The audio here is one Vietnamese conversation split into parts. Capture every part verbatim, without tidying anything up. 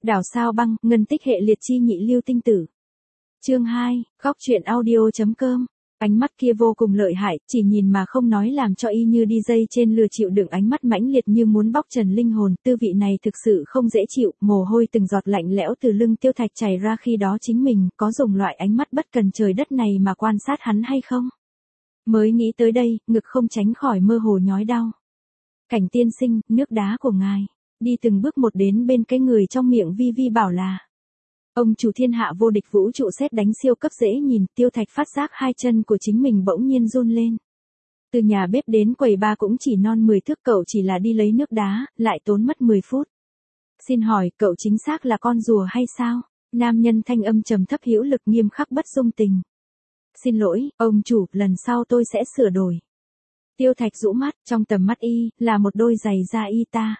Đảo sao băng, ngân tích hệ liệt chi nhị lưu tinh tử. Chương hai, góc truyện audio.com. Ánh mắt kia vô cùng lợi hại, chỉ nhìn mà không nói làm cho y như đi dây trên lừa chịu đựng ánh mắt mãnh liệt như muốn bóc trần linh hồn, tư vị này thực sự không dễ chịu, mồ hôi từng giọt lạnh lẽo từ lưng Tiêu Thạch chảy ra khi đó chính mình có dùng loại ánh mắt bất cần trời đất này mà quan sát hắn hay không? Mới nghĩ tới đây, ngực không tránh khỏi mơ hồ nhói đau. Cảnh tiên sinh, nước đá của ngài. Đi từng bước một đến bên cái người trong miệng vi vi bảo là. Ông chủ thiên hạ vô địch vũ trụ sét đánh siêu cấp dễ nhìn, Tiêu Thạch phát giác hai chân của chính mình bỗng nhiên run lên. Từ nhà bếp đến quầy bar cũng chỉ non mười thước, cậu chỉ là đi lấy nước đá, lại tốn mất mười phút. Xin hỏi, cậu chính xác là con rùa hay sao? Nam nhân thanh âm trầm thấp hữu lực nghiêm khắc bất dung tình. Xin lỗi, ông chủ, lần sau tôi sẽ sửa đổi. Tiêu Thạch rũ mắt, trong tầm mắt y, là một đôi giày da y ta.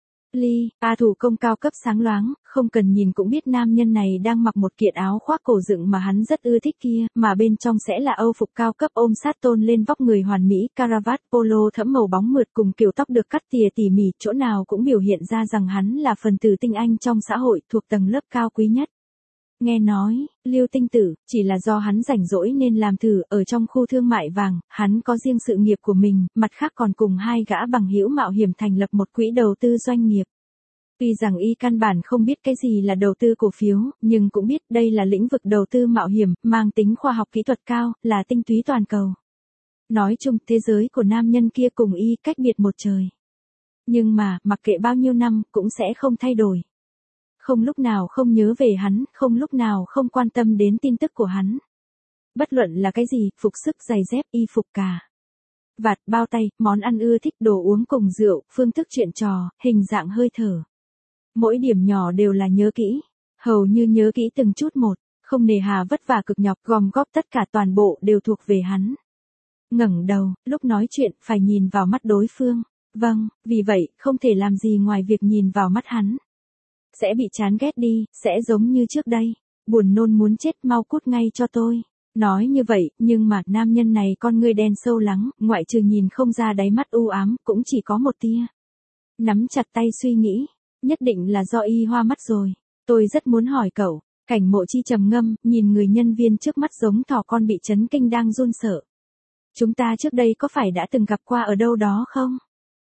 Ly, a thủ công cao cấp sáng loáng, không cần nhìn cũng biết nam nhân này đang mặc một kiện áo khoác cổ dựng mà hắn rất ưa thích kia, mà bên trong sẽ là âu phục cao cấp ôm sát tôn lên vóc người hoàn mỹ, caravat polo thẫm màu bóng mượt cùng kiểu tóc được cắt tỉa tỉ mỉ, chỗ nào cũng biểu hiện ra rằng hắn là phần tử tinh anh trong xã hội, thuộc tầng lớp cao quý nhất. Nghe nói, Lưu Tinh Tử, chỉ là do hắn rảnh rỗi nên làm thử, ở trong khu thương mại vàng, hắn có riêng sự nghiệp của mình, mặt khác còn cùng hai gã bằng hữu mạo hiểm thành lập một quỹ đầu tư doanh nghiệp. Tuy rằng y căn bản không biết cái gì là đầu tư cổ phiếu, nhưng cũng biết đây là lĩnh vực đầu tư mạo hiểm, mang tính khoa học kỹ thuật cao, là tinh túy toàn cầu. Nói chung, thế giới của nam nhân kia cùng y cách biệt một trời. Nhưng mà, mặc kệ bao nhiêu năm, cũng sẽ không thay đổi. Không lúc nào không nhớ về hắn, không lúc nào không quan tâm đến tin tức của hắn. Bất luận là cái gì, phục sức, giày dép, y phục cà vạt, bao tay, món ăn ưa thích, đồ uống cùng rượu, phương thức chuyện trò, hình dạng hơi thở. Mỗi điểm nhỏ đều là nhớ kỹ, hầu như nhớ kỹ từng chút một, không nề hà vất vả cực nhọc, gom góp tất cả toàn bộ đều thuộc về hắn. Ngẩng đầu, lúc nói chuyện, phải nhìn vào mắt đối phương. Vâng, vì vậy, không thể làm gì ngoài việc nhìn vào mắt hắn. Sẽ bị chán ghét đi, sẽ giống như trước đây. Buồn nôn muốn chết, mau cút ngay cho tôi. Nói như vậy, nhưng mà nam nhân này con ngươi đen sâu lắng, ngoại trừ nhìn không ra đáy mắt u ám, cũng chỉ có một tia. Nắm chặt tay suy nghĩ, nhất định là do y hoa mắt rồi. Tôi rất muốn hỏi cậu. Cảnh Mộ Chi trầm ngâm, nhìn người nhân viên trước mắt giống thỏ con bị chấn kinh đang run sợ. Chúng ta trước đây có phải đã từng gặp qua ở đâu đó không?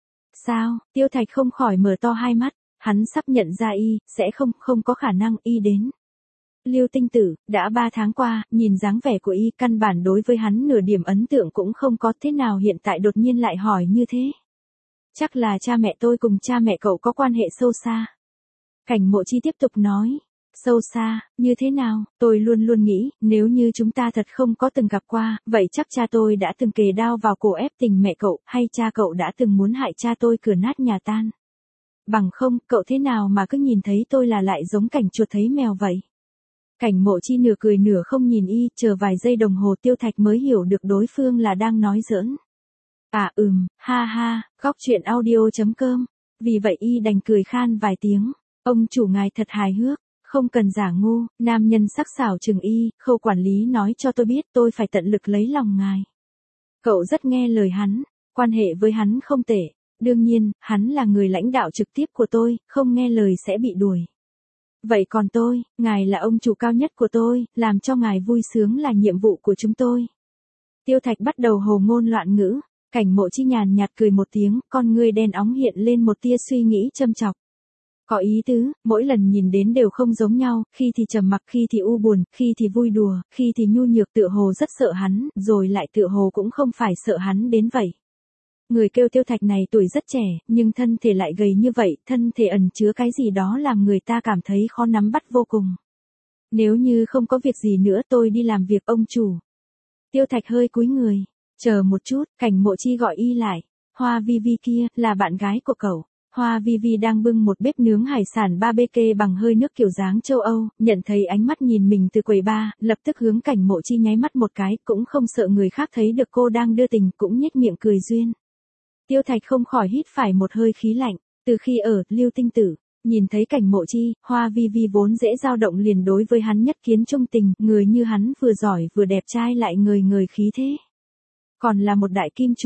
Sao? Tiêu Thạch không khỏi mở to hai mắt. Hắn sắp nhận ra y, sẽ không, không có khả năng y đến. Lưu Tinh Tử, đã ba tháng qua, nhìn dáng vẻ của y, căn bản đối với hắn nửa điểm ấn tượng cũng không có, thế nào hiện tại đột nhiên lại hỏi như thế? Chắc là cha mẹ tôi cùng cha mẹ cậu có quan hệ sâu xa. Cảnh Mộ Chi tiếp tục nói. Sâu xa, như thế nào? Tôi luôn luôn nghĩ, nếu như chúng ta thật không có từng gặp qua, vậy chắc cha tôi đã từng kề đao vào cổ ép tình mẹ cậu, hay cha cậu đã từng muốn hại cha tôi cửa nát nhà tan. Bằng không, cậu thế nào mà cứ nhìn thấy tôi là lại giống cảnh chuột thấy mèo vậy? Cảnh Mộ Chi nửa cười nửa không nhìn y, chờ vài giây đồng hồ Tiêu Thạch mới hiểu được đối phương là đang nói giỡn. À ừm, ha ha, góc truyện audio.com. Vì vậy y đành cười khan vài tiếng. Ông chủ ngài thật hài hước, không cần giả ngu, nam nhân sắc sảo chừng y, Khâu quản lý nói cho tôi biết tôi phải tận lực lấy lòng ngài. Cậu rất nghe lời hắn, quan hệ với hắn không tệ. Đương nhiên, hắn là người lãnh đạo trực tiếp của tôi, không nghe lời sẽ bị đuổi. Vậy còn tôi, ngài là ông chủ cao nhất của tôi, làm cho ngài vui sướng là nhiệm vụ của chúng tôi. Tiêu Thạch bắt đầu hồ ngôn loạn ngữ, Cảnh Mộ Chi nhàn nhạt cười một tiếng, con ngươi đen óng hiện lên một tia suy nghĩ châm chọc. Có ý tứ, mỗi lần nhìn đến đều không giống nhau, khi thì trầm mặc, khi thì u buồn, khi thì vui đùa, khi thì nhu nhược, tựa hồ rất sợ hắn, rồi lại tựa hồ cũng không phải sợ hắn đến vậy. Người kêu Tiêu Thạch này tuổi rất trẻ, nhưng thân thể lại gầy như vậy, thân thể ẩn chứa cái gì đó làm người ta cảm thấy khó nắm bắt vô cùng. Nếu như không có việc gì nữa tôi đi làm việc ông chủ. Tiêu Thạch hơi cúi người. Chờ một chút, Cảnh Mộ Chi gọi y lại. Hoa Vi Vi kia, là bạn gái của cậu. Hoa Vi Vi đang bưng một bếp nướng hải sản barbecue bằng hơi nước kiểu dáng châu Âu, nhận thấy ánh mắt nhìn mình từ quầy bar, lập tức hướng Cảnh Mộ Chi nháy mắt một cái, cũng không sợ người khác thấy được cô đang đưa tình, cũng nhếch miệng cười duyên. Tiêu Thạch không khỏi hít phải một hơi khí lạnh, từ khi ở Lưu Tinh Tử, nhìn thấy Cảnh Mộ Chi, Hoa Vi Vi vốn dễ dao động liền đối với hắn nhất kiến trung tình, người như hắn vừa giỏi vừa đẹp trai lại ngời ngời khí thế. Còn là một đại kim chủ,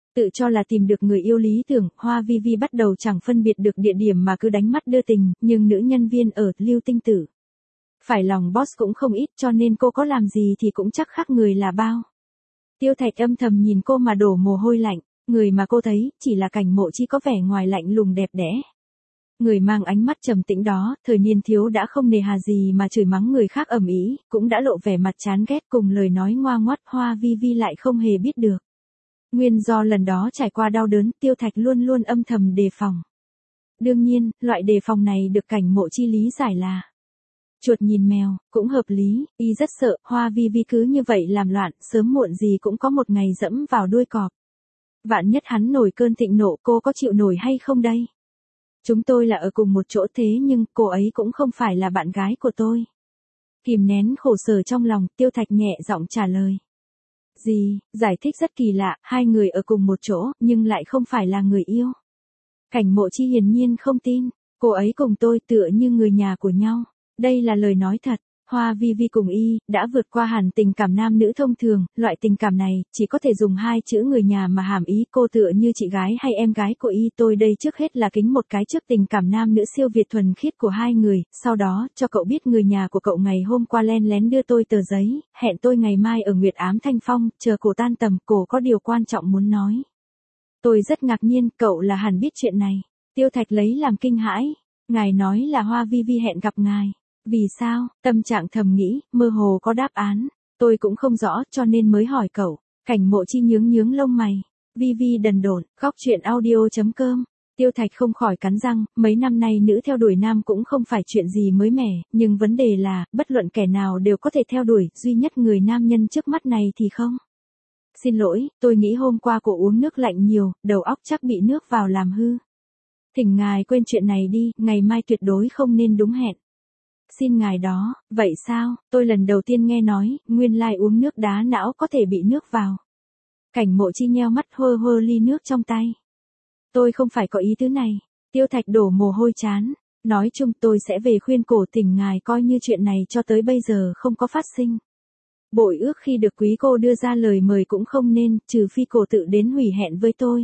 Tự cho là tìm được người yêu lý tưởng, Hoa Vi Vi bắt đầu chẳng phân biệt được địa điểm mà cứ đánh mắt đưa tình, nhưng nữ nhân viên ở Lưu Tinh Tử phải lòng boss cũng không ít, cho nên cô có làm gì thì cũng chắc khác người là bao. Tiêu Thạch âm thầm nhìn cô mà đổ mồ hôi lạnh, người mà cô thấy chỉ là Cảnh Mộ Chi có vẻ ngoài lạnh lùng đẹp đẽ. Người mang ánh mắt trầm tĩnh đó, thời niên thiếu đã không nề hà gì mà chửi mắng người khác ầm ĩ, cũng đã lộ vẻ mặt chán ghét cùng lời nói ngoa ngoắt, Hoa Vi Vi lại không hề biết được. Nguyên do lần đó trải qua đau đớn, Tiêu Thạch luôn luôn âm thầm đề phòng. Đương nhiên, loại đề phòng này được Cảnh Mộ Chi lý giải là chuột nhìn mèo, cũng hợp lý, y rất sợ, Hoa Vi Vi cứ như vậy làm loạn, sớm muộn gì cũng có một ngày dẫm vào đuôi cọp. Vạn nhất hắn nổi cơn thịnh nộ, cô có chịu nổi hay không đây? Chúng tôi là ở cùng một chỗ thế nhưng cô ấy cũng không phải là bạn gái của tôi. Kìm nén khổ sở trong lòng, Tiêu Thạch nhẹ giọng trả lời. Gì, giải thích rất kỳ lạ, hai người ở cùng một chỗ, nhưng lại không phải là người yêu. Cảnh Mộ Chi hiển nhiên không tin, cô ấy cùng tôi tựa như người nhà của nhau. Đây là lời nói thật, Hoa Vi Vi cùng y, đã vượt qua hẳn tình cảm nam nữ thông thường, loại tình cảm này, chỉ có thể dùng hai chữ người nhà mà hàm ý, cô tựa như chị gái hay em gái của y, tôi đây trước hết là kính một cái trước tình cảm nam nữ siêu việt thuần khiết của hai người, sau đó, cho cậu biết người nhà của cậu ngày hôm qua len lén đưa tôi tờ giấy, hẹn tôi ngày mai ở Nguyệt Ám Thanh Phong, chờ cổ tan tầm, cổ có điều quan trọng muốn nói. Tôi rất ngạc nhiên, cậu là hẳn biết chuyện này. Tiêu Thạch lấy làm kinh hãi, ngài nói là Hoa Vi Vi hẹn gặp ngài. Vì sao? Tâm trạng thầm nghĩ, mơ hồ có đáp án. Tôi cũng không rõ cho nên mới hỏi cậu. Cảnh Mộ Chi nhướng nhướng lông mày. Vi Vi đần độn, khóc chuyện audio chấm com. Tiêu Thạch không khỏi cắn răng, mấy năm nay nữ theo đuổi nam cũng không phải chuyện gì mới mẻ, nhưng vấn đề là, bất luận kẻ nào đều có thể theo đuổi, duy nhất người nam nhân trước mắt này thì không. Xin lỗi, tôi nghĩ hôm qua cô uống nước lạnh nhiều, đầu óc chắc bị nước vào làm hư. Thỉnh ngài quên chuyện này đi, ngày mai tuyệt đối không nên đúng hẹn. Xin ngài đó, vậy sao, tôi lần đầu tiên nghe nói, nguyên lai uống nước đá não có thể bị nước vào. Cảnh Mộ Chi nheo mắt hơ hơ ly nước trong tay. Tôi không phải có ý tứ này. Tiêu Thạch đổ mồ hôi chán. Nói chung tôi sẽ về khuyên cổ tình ngài coi như chuyện này cho tới bây giờ không có phát sinh. Bội ước khi được quý cô đưa ra lời mời cũng không nên, trừ phi cổ tự đến hủy hẹn với tôi.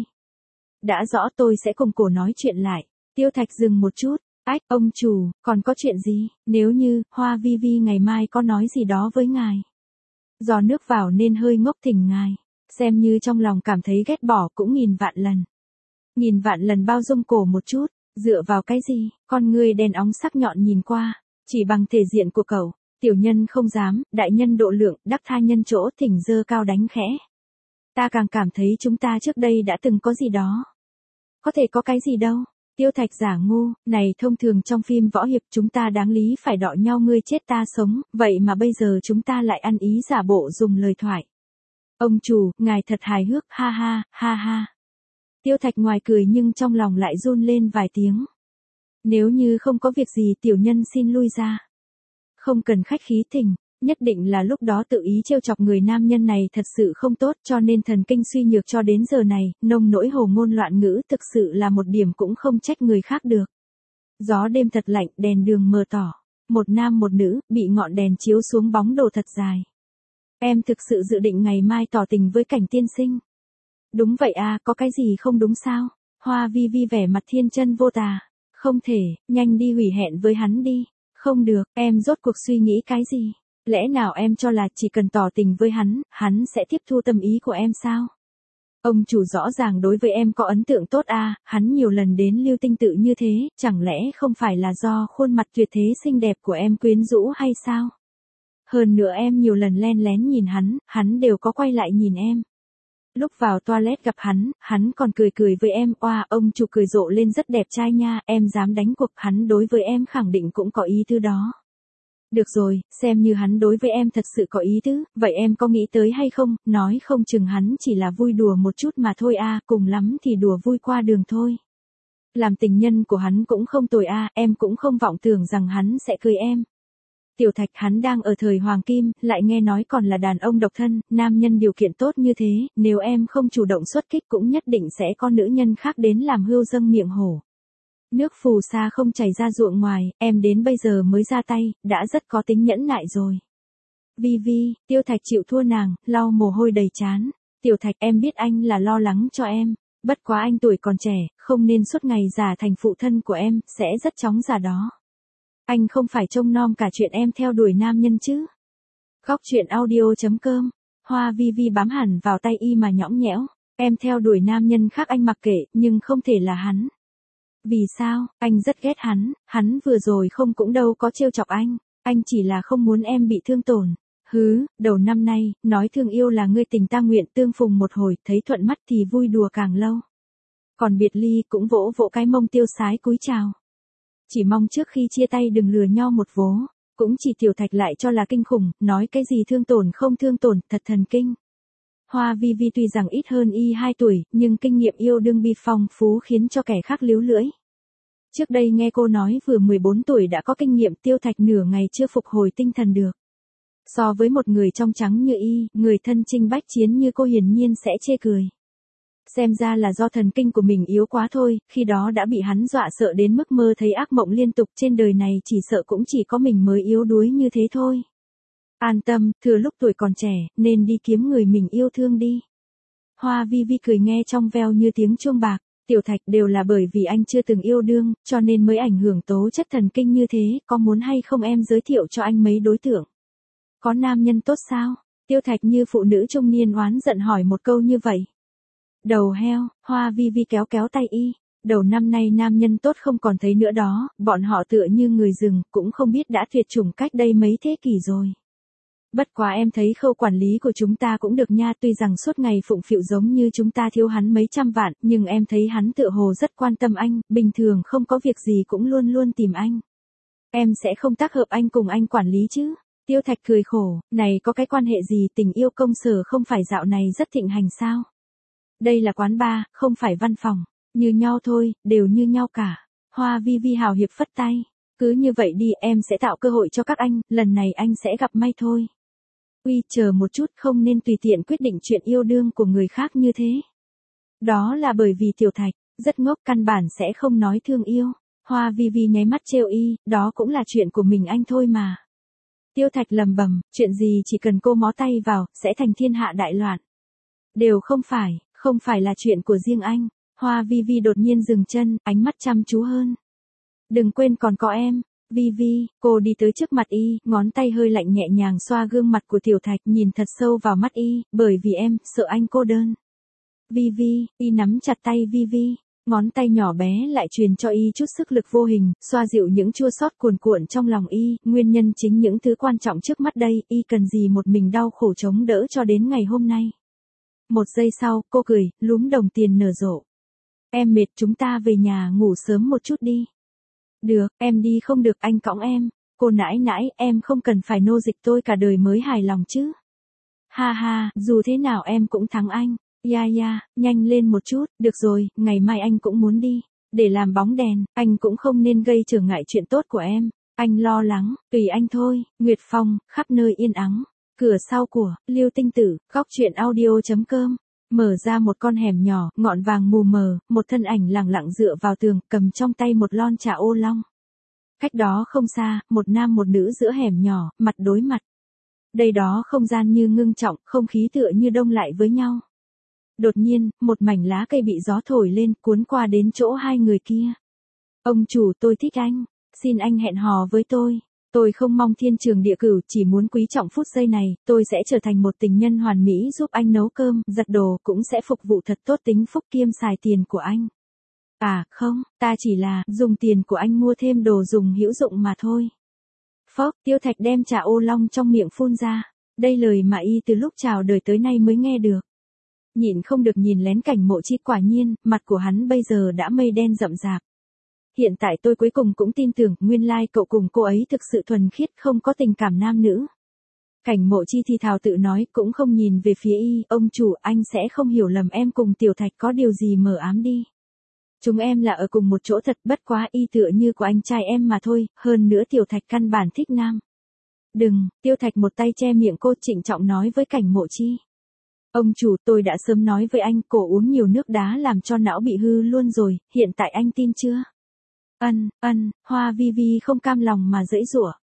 Đã rõ tôi sẽ cùng cổ nói chuyện lại. Tiêu Thạch dừng một chút. Ách, ông chủ, còn có chuyện gì, nếu như, Hoa Vi Vi ngày mai có nói gì đó với ngài. Do nước vào nên hơi ngốc thỉnh ngài, xem như trong lòng cảm thấy ghét bỏ cũng nghìn vạn lần. Nghìn vạn lần bao dung cổ một chút, dựa vào cái gì, con người đèn óng sắc nhọn nhìn qua, chỉ bằng thể diện của cậu, tiểu nhân không dám, đại nhân độ lượng, đắc tha nhân chỗ thỉnh dơ cao đánh khẽ. Ta càng cảm thấy chúng ta trước đây đã từng có gì đó. Có thể có cái gì đâu. Tiêu Thạch giả ngu, này thông thường trong phim võ hiệp chúng ta đáng lý phải đọ nhau ngươi chết ta sống, vậy mà bây giờ chúng ta lại ăn ý giả bộ dùng lời thoại. Ông chủ, ngài thật hài hước, ha ha, ha ha. Tiêu Thạch ngoài cười nhưng trong lòng lại run lên vài tiếng. Nếu như không có việc gì tiểu nhân xin lui ra. Không cần khách khí thỉnh. Nhất định là lúc đó tự ý trêu chọc người nam nhân này thật sự không tốt cho nên thần kinh suy nhược cho đến giờ này, nông nỗi hồ ngôn loạn ngữ thực sự là một điểm cũng không trách người khác được. Gió đêm thật lạnh, đèn đường mờ tỏ. Một nam một nữ, bị ngọn đèn chiếu xuống bóng đồ thật dài. Em thực sự dự định ngày mai tỏ tình với Cảnh tiên sinh. Đúng vậy à, có cái gì không đúng sao? Hoa Vi Vi vẻ mặt thiên chân vô tà. Không thể, nhanh đi hủy hẹn với hắn đi. Không được, em rốt cuộc suy nghĩ cái gì? Lẽ nào em cho là chỉ cần tỏ tình với hắn, hắn sẽ tiếp thu tâm ý của em sao? Ông chủ rõ ràng đối với em có ấn tượng tốt à, hắn nhiều lần đến Lưu Tinh Tự như thế, chẳng lẽ không phải là do khuôn mặt tuyệt thế xinh đẹp của em quyến rũ hay sao? Hơn nữa em nhiều lần len lén nhìn hắn, hắn đều có quay lại nhìn em. Lúc vào toilet gặp hắn, hắn còn cười cười với em, oa, ông chủ cười rộ lên rất đẹp trai nha, em dám đánh cuộc, hắn đối với em khẳng định cũng có ý tư đó. Được rồi, xem như hắn đối với em thật sự có ý tứ, vậy em có nghĩ tới hay không, nói không chừng hắn chỉ là vui đùa một chút mà thôi a, cùng lắm thì đùa vui qua đường thôi. Làm tình nhân của hắn cũng không tồi a, em cũng không vọng tưởng rằng hắn sẽ cưới em. Tiểu Thạch hắn đang ở thời hoàng kim, lại nghe nói còn là đàn ông độc thân, nam nhân điều kiện tốt như thế, nếu em không chủ động xuất kích cũng nhất định sẽ có nữ nhân khác đến làm hươu dâng miệng hổ. Nước phù sa không chảy ra ruộng ngoài, em đến bây giờ mới ra tay, đã rất có tính nhẫn nại rồi. Vi Vi, Tiêu Thạch chịu thua nàng, lau mồ hôi đầy trán. Tiểu Thạch, em biết anh là lo lắng cho em, bất quá anh tuổi còn trẻ, không nên suốt ngày già thành phụ thân của em, sẽ rất chóng già đó. Anh không phải trông nom cả chuyện em theo đuổi nam nhân chứ. Góc truyện audio.com, Hoa Vi Vi bám hẳn vào tay y mà nhõng nhẽo. Em theo đuổi nam nhân khác anh mặc kệ, nhưng không thể là hắn. Vì sao? Anh rất ghét hắn, hắn vừa rồi không cũng đâu có trêu chọc anh, anh chỉ là không muốn em bị thương tổn. Hứ, đầu năm nay, nói thương yêu là ngươi tình ta nguyện, tương phùng một hồi, thấy thuận mắt thì vui đùa càng lâu. Còn biệt ly cũng vỗ vỗ cái mông tiêu sái cúi chào. Chỉ mong trước khi chia tay đừng lừa nhau một vố, cũng chỉ Tiểu Thạch lại cho là kinh khủng, nói cái gì thương tổn không thương tổn, thật thần kinh. Hoa Vi Vi tuy rằng ít hơn y hai tuổi, nhưng kinh nghiệm yêu đương bi phong phú khiến cho kẻ khác líu lưỡi. Trước đây nghe cô nói vừa mười bốn tuổi đã có kinh nghiệm, Tiêu Thạch nửa ngày chưa phục hồi tinh thần được. So với một người trong trắng như y, người thân chinh bách chiến như cô hiển nhiên sẽ chê cười. Xem ra là do thần kinh của mình yếu quá thôi, khi đó đã bị hắn dọa sợ đến mức mơ thấy ác mộng liên tục, trên đời này chỉ sợ cũng chỉ có mình mới yếu đuối như thế thôi. An tâm, thừa lúc tuổi còn trẻ, nên đi kiếm người mình yêu thương đi. Hoa Vi Vi cười nghe trong veo như tiếng chuông bạc. Tiểu Thạch, đều là bởi vì anh chưa từng yêu đương, cho nên mới ảnh hưởng tố chất thần kinh như thế, có muốn hay không em giới thiệu cho anh mấy đối tượng? Có nam nhân tốt sao? Tiêu Thạch như phụ nữ trung niên oán giận hỏi một câu như vậy. Đầu heo, Hoa Vi Vi kéo kéo tay y. Đầu năm nay nam nhân tốt không còn thấy nữa đó, bọn họ tựa như người rừng, cũng không biết đã tuyệt chủng cách đây mấy thế kỷ rồi. Bất quá em thấy khâu quản lý của chúng ta cũng được nha, tuy rằng suốt ngày phụng phịu giống như chúng ta thiếu hắn mấy trăm vạn, nhưng em thấy hắn tựa hồ rất quan tâm anh, bình thường không có việc gì cũng luôn luôn tìm anh. Em sẽ không tác hợp anh cùng anh quản lý chứ? Tiêu Thạch cười khổ, này có cái quan hệ gì, tình yêu công sở không phải dạo này rất thịnh hành sao? Đây là quán bar, không phải văn phòng, như nhau thôi, đều như nhau cả. Hoa Vi Vi hào hiệp phất tay, cứ như vậy đi, em sẽ tạo cơ hội cho các anh, lần này anh sẽ gặp may thôi. Uy, chờ một chút, không nên tùy tiện quyết định chuyện yêu đương của người khác như thế. Đó là bởi vì Tiểu Thạch rất ngốc, căn bản sẽ không nói thương yêu. Hoa Vi Vi nháy mắt trêu y, đó cũng là chuyện của mình anh thôi mà. Tiêu Thạch lầm bầm, chuyện gì chỉ cần cô mó tay vào, sẽ thành thiên hạ đại loạn. Đều không phải, không phải là chuyện của riêng anh. Hoa Vi Vi đột nhiên dừng chân, ánh mắt chăm chú hơn. Đừng quên còn có em. Vi Vi, cô đi tới trước mặt y, ngón tay hơi lạnh nhẹ nhàng xoa gương mặt của Tiểu Thạch, nhìn thật sâu vào mắt y, bởi vì em, sợ anh cô đơn. Vi Vi, y nắm chặt tay Vi Vi, ngón tay nhỏ bé lại truyền cho y chút sức lực vô hình, xoa dịu những chua xót cuồn cuộn trong lòng y, nguyên nhân chính những thứ quan trọng trước mắt đây, y cần gì một mình đau khổ chống đỡ cho đến ngày hôm nay. Một giây sau, cô cười, lúm đồng tiền nở rộ. Em mệt, chúng ta về nhà ngủ sớm một chút đi. Được, em đi không được, anh cõng em. Cô nãi nãi, em không cần phải nô dịch tôi cả đời mới hài lòng chứ. Ha ha, dù thế nào em cũng thắng anh. Ya ya, nhanh lên một chút, được rồi, ngày mai anh cũng muốn đi. Để làm bóng đèn, anh cũng không nên gây trở ngại chuyện tốt của em. Anh lo lắng, tùy anh thôi. Nguyệt Phong, khắp nơi yên ắng. Cửa sau của, Liêu Tinh Tử, góc truyện audio.com. Mở ra một con hẻm nhỏ, ngọn vàng mù mờ, một thân ảnh lẳng lặng dựa vào tường, cầm trong tay một lon trà ô long. Cách đó không xa, một nam một nữ giữa hẻm nhỏ, mặt đối mặt. Đây đó không gian như ngưng trọng, không khí tựa như đông lại với nhau. Đột nhiên, một mảnh lá cây bị gió thổi lên, cuốn qua đến chỗ hai người kia. Ông chủ, tôi thích anh, xin anh hẹn hò với tôi. Tôi không mong thiên trường địa cửu, chỉ muốn quý trọng phút giây này, tôi sẽ trở thành một tình nhân hoàn mỹ giúp anh nấu cơm, giặt đồ, cũng sẽ phục vụ thật tốt tính phúc kiêm xài tiền của anh. À, không, ta chỉ là dùng tiền của anh mua thêm đồ dùng hữu dụng mà thôi. Phốc, Tiêu Thạch đem trà ô long trong miệng phun ra. Đây lời mà y từ lúc chào đời tới nay mới nghe được. Nhịn không được nhìn lén Cảnh Mộ Chi, quả nhiên, mặt của hắn bây giờ đã mây đen rậm rạp. Hiện tại tôi cuối cùng cũng tin tưởng, nguyên lai cậu cùng cô ấy thực sự thuần khiết, không có tình cảm nam nữ. Cảnh Mộ Chi thì thào tự nói, cũng không nhìn về phía y, ông chủ, anh sẽ không hiểu lầm em cùng Tiểu Thạch có điều gì mờ ám đi. Chúng em là ở cùng một chỗ thật, bất quá y tựa như của anh trai em mà thôi, hơn nữa Tiểu Thạch căn bản thích nam. Đừng, Tiêu Thạch một tay che miệng cô, trịnh trọng nói với Cảnh Mộ Chi. Ông chủ, tôi đã sớm nói với anh, cổ uống nhiều nước đá làm cho não bị hư luôn rồi, hiện tại anh tin chưa? Ân, ân, Hoa Vi Vi không cam lòng mà giãy giụa.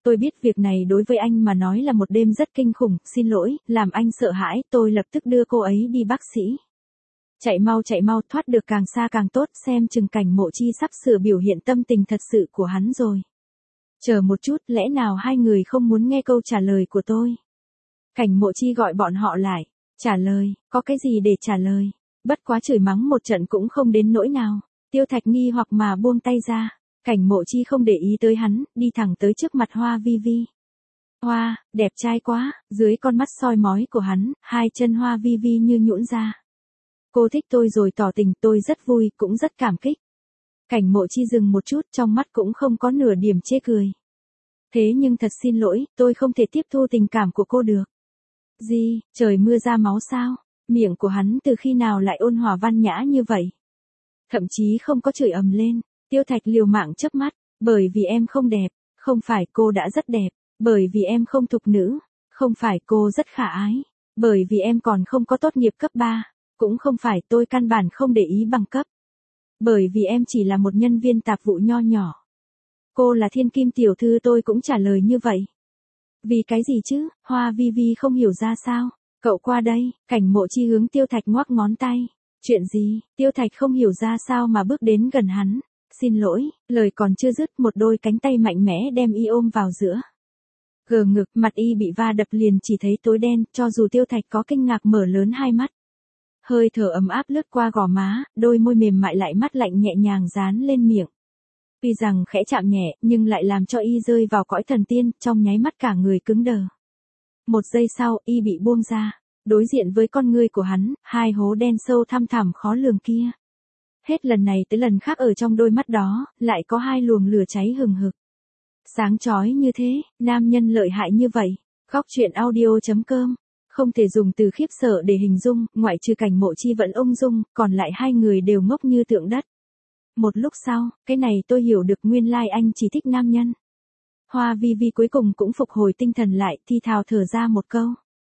Tôi biết việc này đối với anh mà nói là một đêm rất kinh khủng, xin lỗi, làm anh sợ hãi, tôi lập tức đưa cô ấy đi bác sĩ. Chạy mau chạy mau, thoát được càng xa càng tốt, xem chừng Cảnh Mộ Chi sắp sửa biểu hiện tâm tình thật sự của hắn rồi. Chờ một chút, lẽ nào hai người không muốn nghe câu trả lời của tôi? Cảnh Mộ Chi gọi bọn họ lại. Trả lời, có cái gì để trả lời? Bất quá chửi mắng một trận cũng không đến nỗi nào. Tiêu Thạch nghi hoặc mà buông tay ra. Cảnh Mộ Chi không để ý tới hắn, đi thẳng tới trước mặt Hoa Vi Vi. Hoa, đẹp trai quá, dưới con mắt soi mói của hắn, hai chân Hoa Vi Vi như nhũn ra. Cô thích tôi rồi tỏ tình, tôi rất vui, cũng rất cảm kích. Cảnh Mộ Chi dừng một chút, trong mắt cũng không có nửa điểm chê cười. Thế nhưng thật xin lỗi, tôi không thể tiếp thu tình cảm của cô được. Gì, trời mưa ra máu sao? Miệng của hắn từ khi nào lại ôn hòa văn nhã như vậy? Thậm chí không có chửi ầm lên. Tiêu Thạch liều mạng chớp mắt, bởi vì em không đẹp, không phải cô đã rất đẹp, bởi vì em không thục nữ, không phải cô rất khả ái, bởi vì em còn không có tốt nghiệp cấp ba, cũng không phải tôi căn bản không để ý bằng cấp. Bởi vì em chỉ là một nhân viên tạp vụ nho nhỏ. Cô là thiên kim tiểu thư tôi cũng trả lời như vậy. Vì cái gì chứ, Hoa Vi Vi không hiểu ra sao, cậu qua đây, Cảnh Mộ Chi hướng Tiêu Thạch ngoắc ngón tay. Chuyện gì, Tiêu Thạch không hiểu ra sao mà bước đến gần hắn. Xin lỗi, lời còn chưa dứt một đôi cánh tay mạnh mẽ đem y ôm vào giữa. Gờ ngực, mặt y bị va đập liền chỉ thấy tối đen, cho dù Tiêu Thạch có kinh ngạc mở lớn hai mắt. Hơi thở ấm áp lướt qua gò má, đôi môi mềm mại lại mắt lạnh nhẹ nhàng dán lên miệng. Tuy rằng khẽ chạm nhẹ, nhưng lại làm cho y rơi vào cõi thần tiên, trong nháy mắt cả người cứng đờ. Một giây sau, y bị buông ra, đối diện với con ngươi của hắn, hai hố đen sâu thăm thẳm khó lường kia. Hết lần này tới lần khác ở trong đôi mắt đó, lại có hai luồng lửa cháy hừng hực. Sáng chói như thế, nam nhân lợi hại như vậy. Góc truyện audio chấm com. Không thể dùng từ khiếp sợ để hình dung, ngoại trừ Cảnh Mộ Chi vẫn ung dung, còn lại hai người đều ngốc như tượng đất. Một lúc sau, cái này tôi hiểu được nguyên lai like anh chỉ thích nam nhân. Hoa Vi Vi cuối cùng cũng phục hồi tinh thần lại, thi thào thở ra một câu.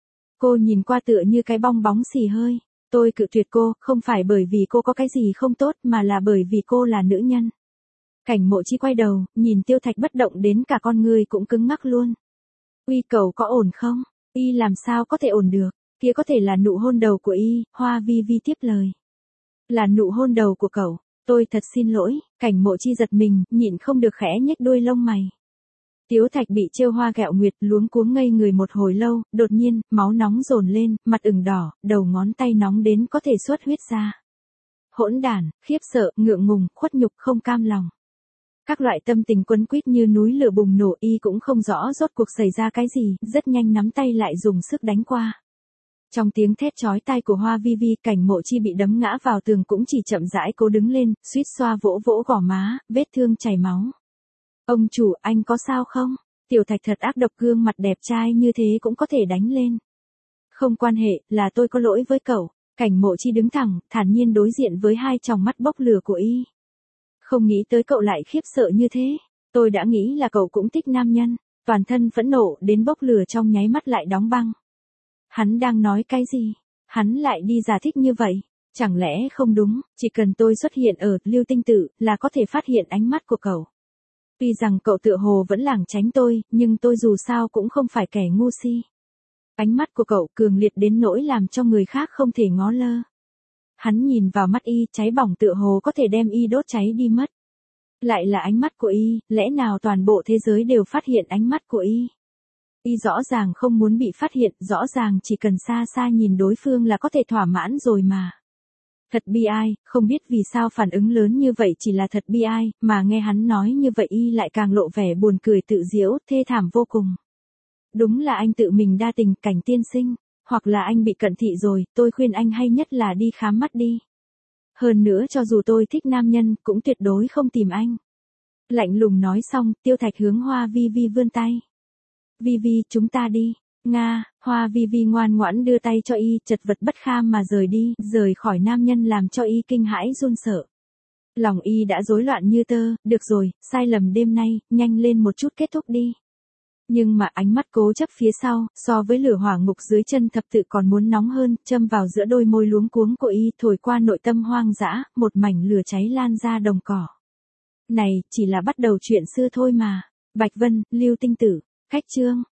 Cô nhìn qua tựa như cái bong bóng xì hơi. Tôi cự tuyệt cô, không phải bởi vì cô có cái gì không tốt mà là bởi vì cô là nữ nhân. Cảnh Mộ Chi quay đầu, nhìn Tiêu Thạch bất động đến cả con người cũng cứng ngắc luôn. Uy cậu có ổn không? Y làm sao có thể ổn được, kia có thể là nụ hôn đầu của y, Hoa Vi Vi tiếp lời. Là nụ hôn đầu của cậu, tôi thật xin lỗi, Cảnh Mộ Chi giật mình, nhịn không được khẽ nhếch đôi lông mày. Tiếu Thạch bị trêu hoa gẹo nguyệt luống cuống ngây người một hồi lâu, đột nhiên, máu nóng dồn lên, mặt ửng đỏ, đầu ngón tay nóng đến có thể xuất huyết ra. Hỗn đản, khiếp sợ, ngượng ngùng, khuất nhục, không cam lòng. Các loại tâm tình quấn quýt như núi lửa bùng nổ, y cũng không rõ rốt cuộc xảy ra cái gì, rất nhanh nắm tay lại dùng sức đánh qua. Trong tiếng thét chói tai của Hoa Vi Vi, Cảnh Mộ Chi bị đấm ngã vào tường cũng chỉ chậm rãi cố đứng lên, suýt xoa vỗ vỗ gò má, vết thương chảy máu. Ông chủ, anh có sao không? Tiểu Thạch thật ác độc, gương mặt đẹp trai như thế cũng có thể đánh lên. Không quan hệ, là tôi có lỗi với cậu. Cảnh Mộ Chi đứng thẳng, thản nhiên đối diện với hai tròng mắt bốc lửa của y. Không nghĩ tới cậu lại khiếp sợ như thế. Tôi đã nghĩ là cậu cũng thích nam nhân. Toàn thân phẫn nộ đến bốc lửa trong nháy mắt lại đóng băng. Hắn đang nói cái gì? Hắn lại đi giải thích như vậy. Chẳng lẽ không đúng, chỉ cần tôi xuất hiện ở Lưu Tinh Tự là có thể phát hiện ánh mắt của cậu. Tuy rằng cậu tựa hồ vẫn lảng tránh tôi, nhưng tôi dù sao cũng không phải kẻ ngu si. Ánh mắt của cậu cường liệt đến nỗi làm cho người khác không thể ngó lơ. Hắn nhìn vào mắt y, cháy bỏng tựa hồ có thể đem y đốt cháy đi mất. Lại là ánh mắt của y, lẽ nào toàn bộ thế giới đều phát hiện ánh mắt của y? Y rõ ràng không muốn bị phát hiện, rõ ràng chỉ cần xa xa nhìn đối phương là có thể thỏa mãn rồi mà. Thật bi ai, không biết vì sao phản ứng lớn như vậy chỉ là thật bi ai, mà nghe hắn nói như vậy y lại càng lộ vẻ buồn cười tự giễu, thê thảm vô cùng. Đúng là anh tự mình đa tình, Cảnh tiên sinh, hoặc là anh bị cận thị rồi, tôi khuyên anh hay nhất là đi khám mắt đi. Hơn nữa cho dù tôi thích nam nhân, cũng tuyệt đối không tìm anh. Lạnh lùng nói xong, Tiêu Thạch hướng Hoa Vi Vi vươn tay. Vi Vi, chúng ta đi. Nga, Hoa Vi Vi ngoan ngoãn đưa tay cho y, chật vật bất kham mà rời đi, rời khỏi nam nhân làm cho y kinh hãi run sợ. Lòng y đã rối loạn như tơ, được rồi, sai lầm đêm nay, nhanh lên một chút kết thúc đi. Nhưng mà ánh mắt cố chấp phía sau, so với lửa hỏa ngục dưới chân thập tự còn muốn nóng hơn, châm vào giữa đôi môi luống cuống của y, thổi qua nội tâm hoang dã, một mảnh lửa cháy lan ra đồng cỏ. Này, chỉ là bắt đầu chuyện xưa thôi mà. Bạch Vân, Lưu Tinh Tử, khách chương.